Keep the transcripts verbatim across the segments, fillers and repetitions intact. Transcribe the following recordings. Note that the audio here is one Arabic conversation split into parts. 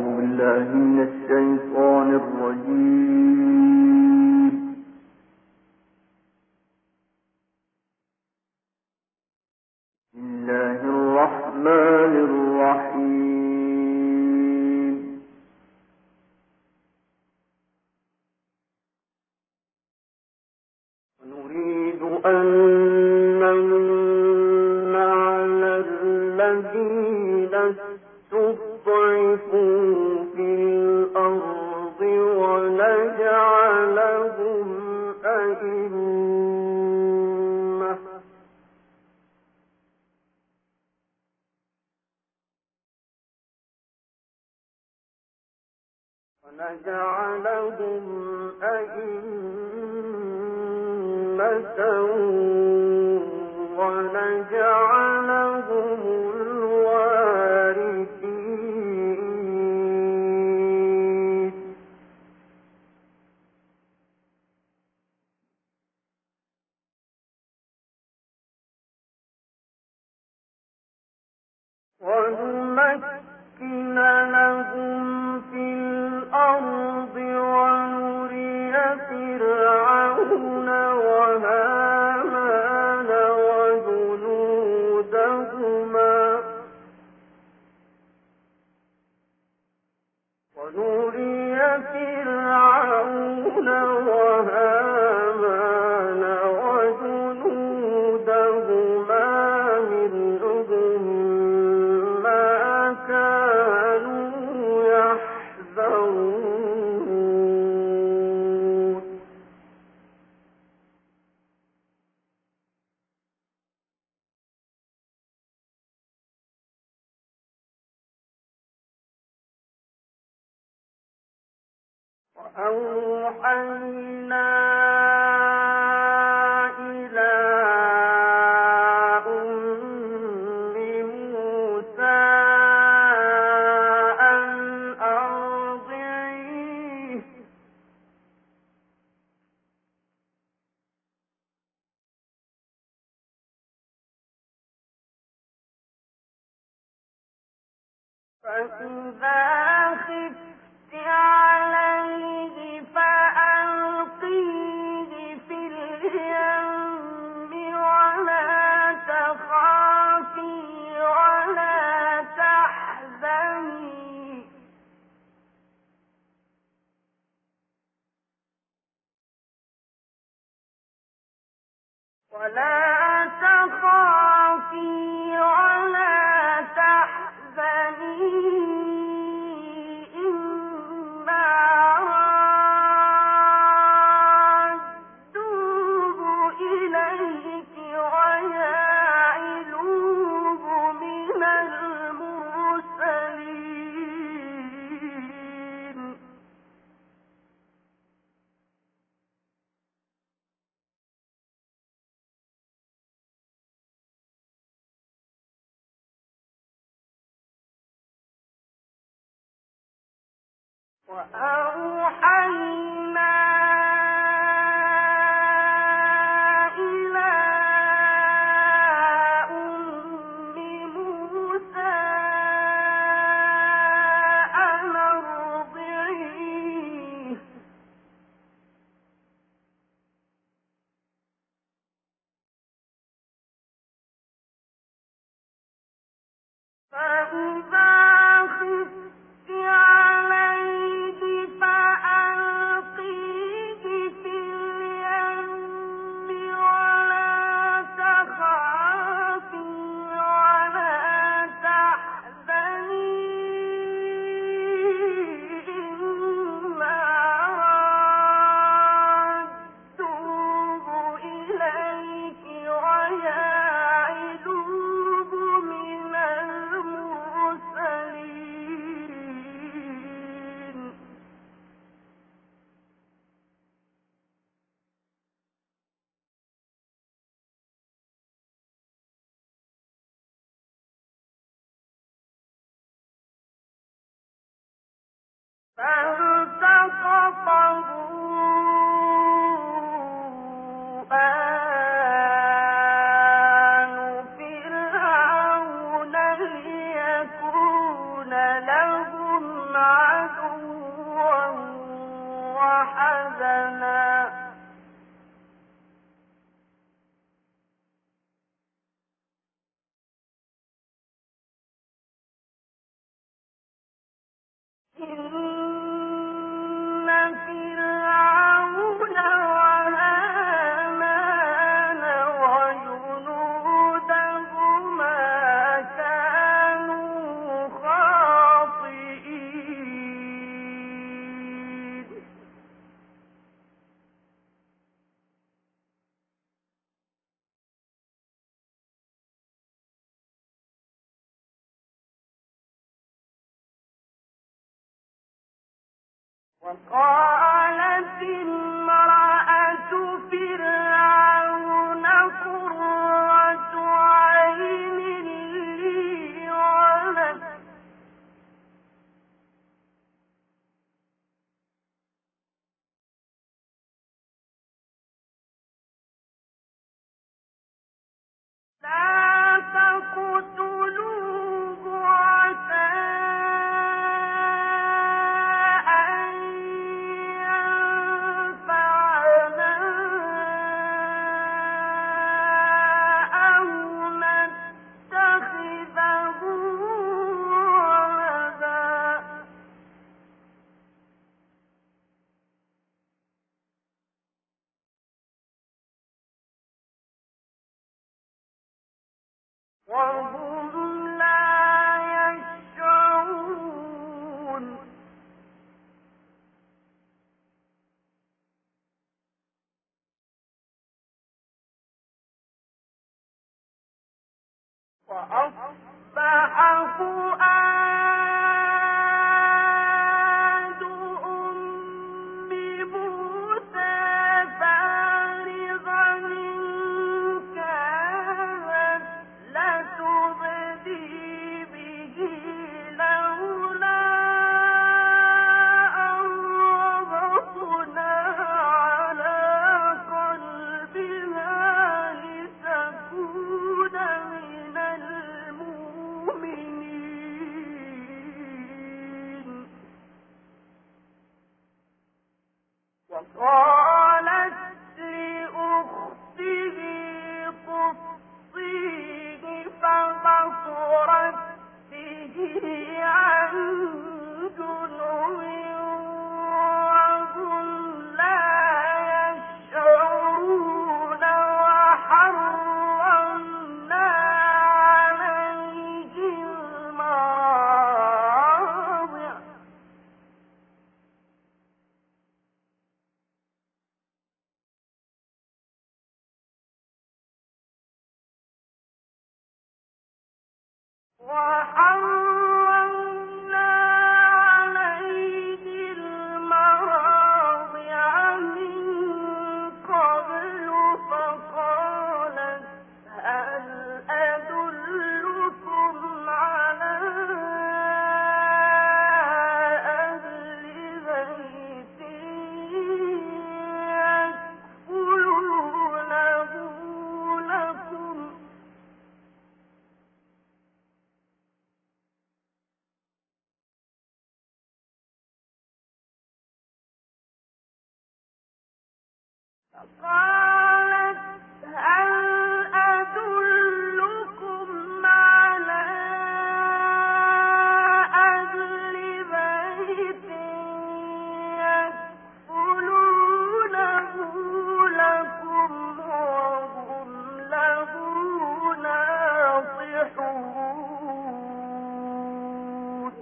ونجعلهم أئمة ونجعلهم الوارثين ونمكن لهم في الأرض ونري فرعون وهامان وجنودهما ونري فرعون وهامان وجنودهما منهم ما كانوا يحذرون وأوحينا إلى أم موسى أن أرضعيه فإذا خفت عليه فألقيه في اليم ولا تخافي ولا تحزني ولا تخافي ولا تحزني إنا رادوه إليك وجاعلوه من المرسلين وأوحينا إلى أم موسى أن أرضعيه فإذا خفت عليه فألقيه في اليم ولا تخافي ولا تحزني إنا رادوه إليك وجاعلوه من المرسلين فالتقطه آل فرعون ليكون لهم عدوا وحزنا إن فرعون وهامان وجنودهما كانوا خاطئين وقالت امرأة فرعون قرة عين لي ولك لا تقتلوه عسى أن ينفعنا أو نتخذه ولدا وهم لا يشعرون وأصبح فؤاد أم موسى فارغا إن كانت لتبدي به لولا أن ربطنا على قلبها لتكون من المؤمنين وقالت لأخته قصيه فبصرت به عن جنب وهم لا يشعرون وحرمنا عليه المراضع وحرمنا عليه المراضع من قبل فقالت هل أدلكم على أهل بيت يكفلونه لكم قالت هل أدلكم على أهل بيت يكفلونه لكم وهم له ناصحون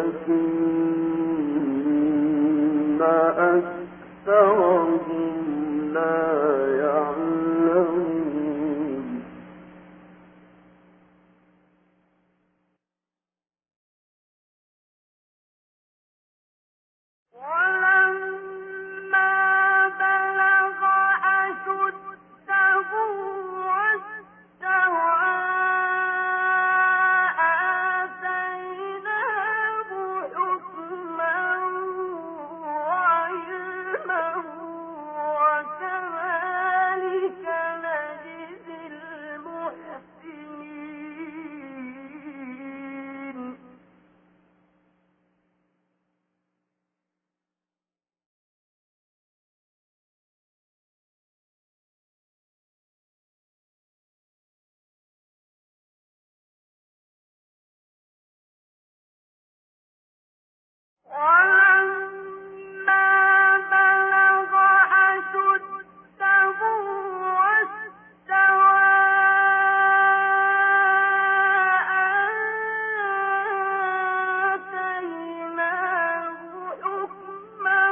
ولكن أكثرهم لا يعلمون ولما بلغ أشده واستوى آتيناه حكما وعلما وكذلك نجزي المحسنين ولما بلغ أشده واستوى آتيناه حكما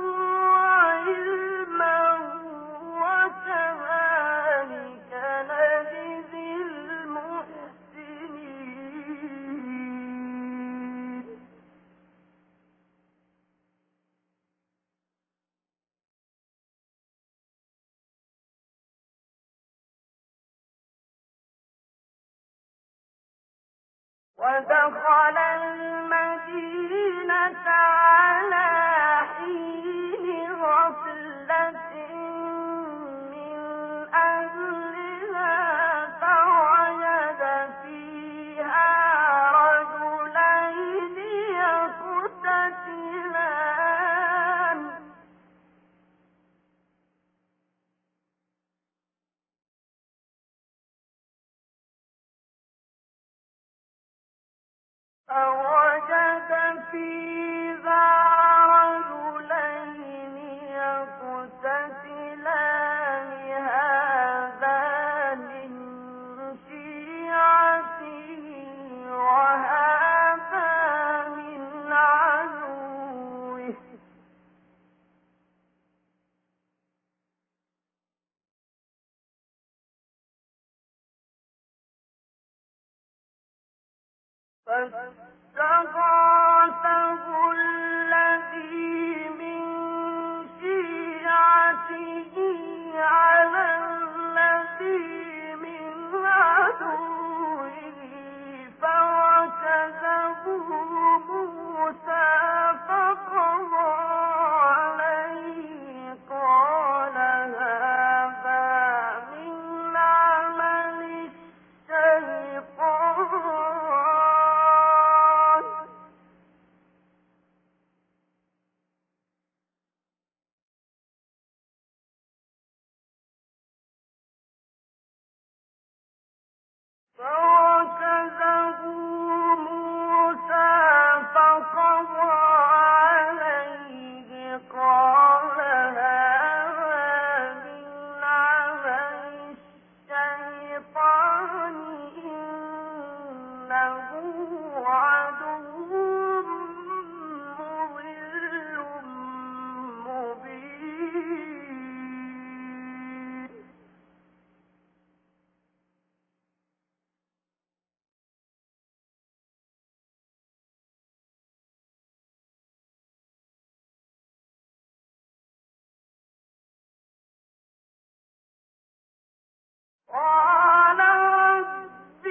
وعلما وكذلك نجزي المحسنين ودخل المدينة على حين غفلة من أهلها فوجد فيها رجلين يقتتلان فوجد فيها رجلين يقتتلان هذا من شيعته وهذا من عدوه فاستغاثه الذي من شيعته على الذي من عدوه فوكزه موسى فقضى عليه قال هذا من عمل الشيطان فوكزه موسى فقضى عليه قال هذا من عمل الشيطان إنه عدو مضل مبين قال رب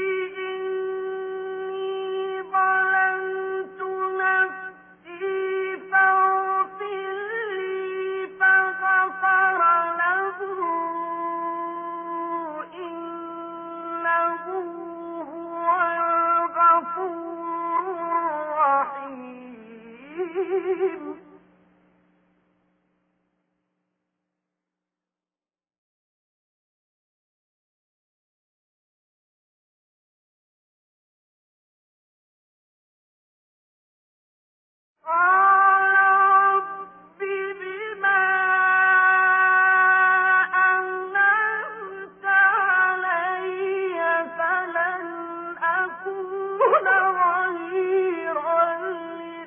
إني ظلمت نفسي فاغفر لي فغفر له إنه هو الغفور الرحيم قال رب بما أنعمت علي فلن أكون ظهيرا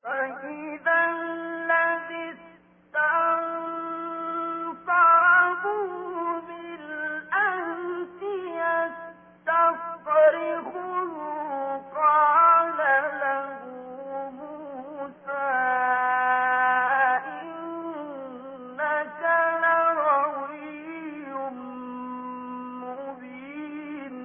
فإذا الذي استنصره بالأمس يستصرخه قال له موسى إنك لغوي مبين.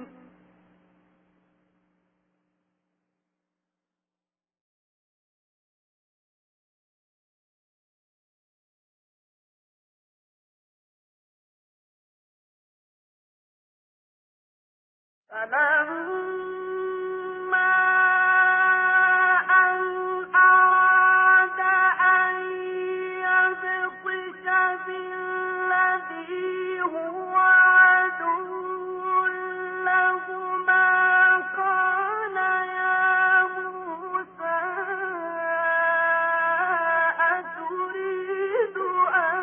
فلما أن أراد أن يبطش بالذي هو عدو لهما قال يا موسى أتريد أن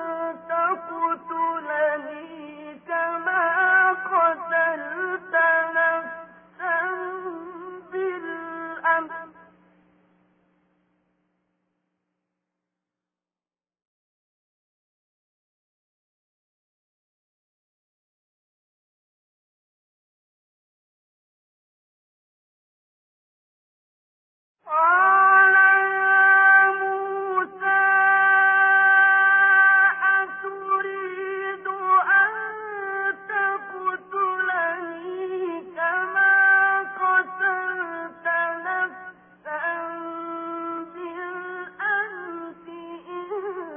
تقتلني كما قتلت نفسا بالأمس قال يا موسى أتريد أن تقتلني كما قتلت نفسا بالأمس إن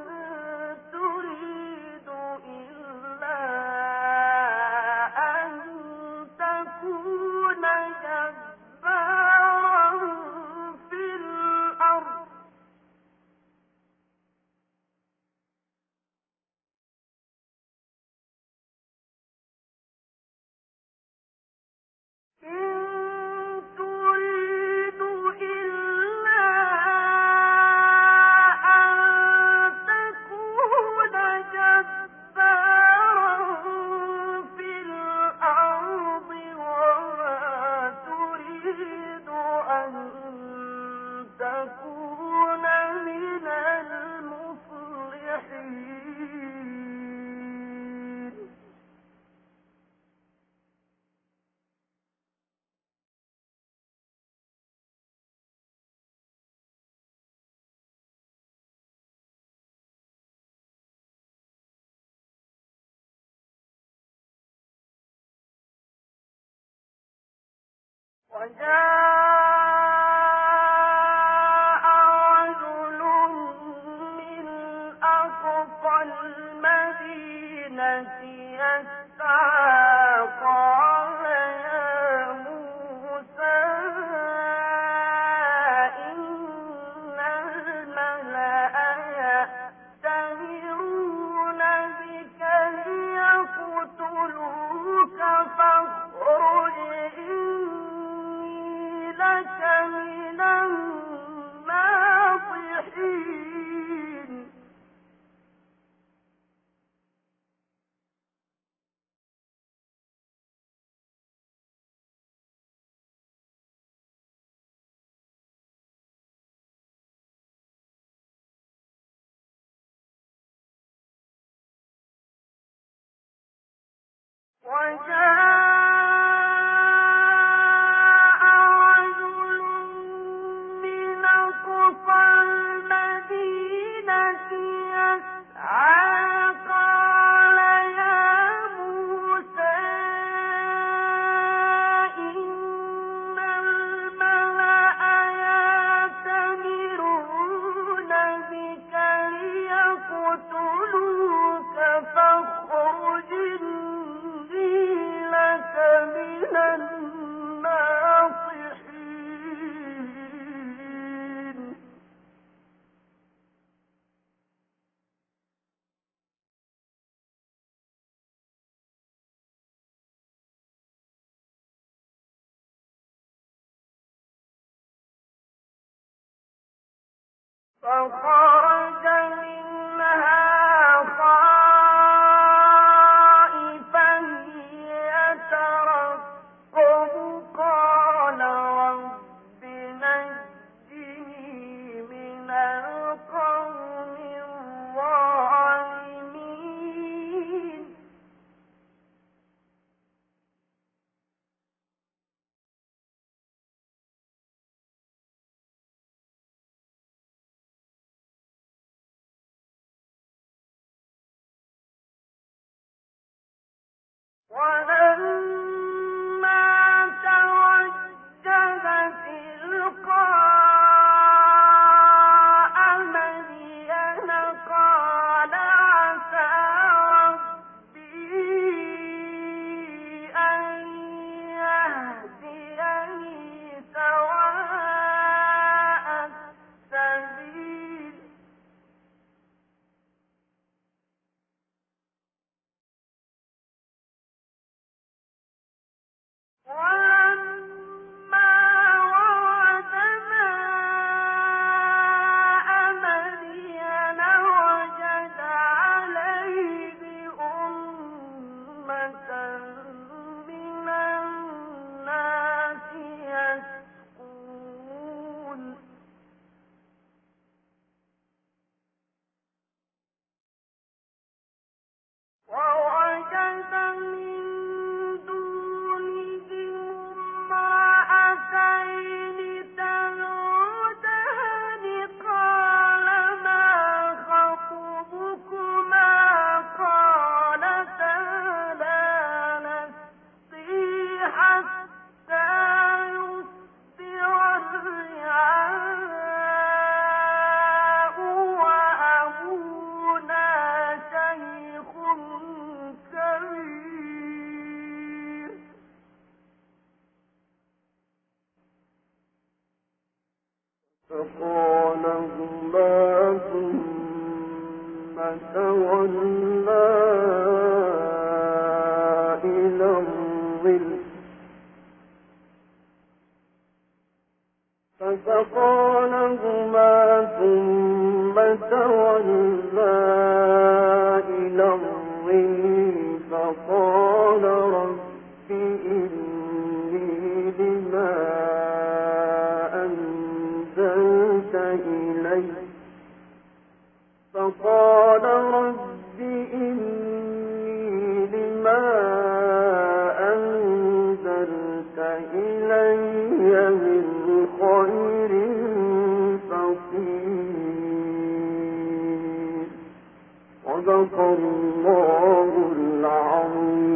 تريد إلا أن تكون جبارا في الأرض إن تريد إلا أن تكون جبارا في الأرض وما تريد أن تكون من المصلحين. وجاء رجل من أقصى المدينة يسعى قال يا موسى إن الملأ يأتمرون بك ليقتلوك فاخرج إني لك من الناصحين. وجاء رجل من أقصى المدينة يسعى قال يا موسى إن الملأ يأتمرون بك ليقتلوك فاخرج إني لك من الناصحين. فخرج منها خائفا يترقب قال رب نجني صدق الله العظيم.